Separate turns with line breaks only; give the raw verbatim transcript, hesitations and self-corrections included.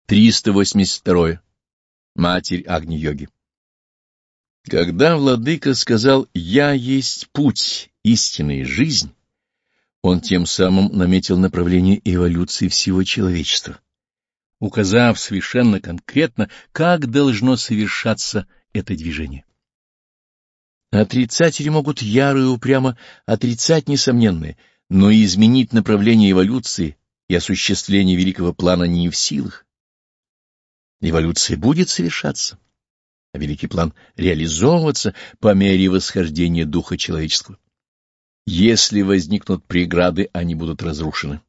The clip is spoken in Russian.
триста восемьдесят два. Матерь Агни-йоги. Когда Владыка сказал «Я есть путь, истина и жизнь», он тем самым наметил направление эволюции всего человечества, указав совершенно конкретно, как должно совершаться это движение. Отрицатели могут яро и упрямо отрицать несомненное, но изменить направление эволюции и осуществление великого плана не в силах. Эволюция будет совершаться, а великий план реализовываться по мере восхождения духа человеческого. Если возникнут преграды, они будут разрушены.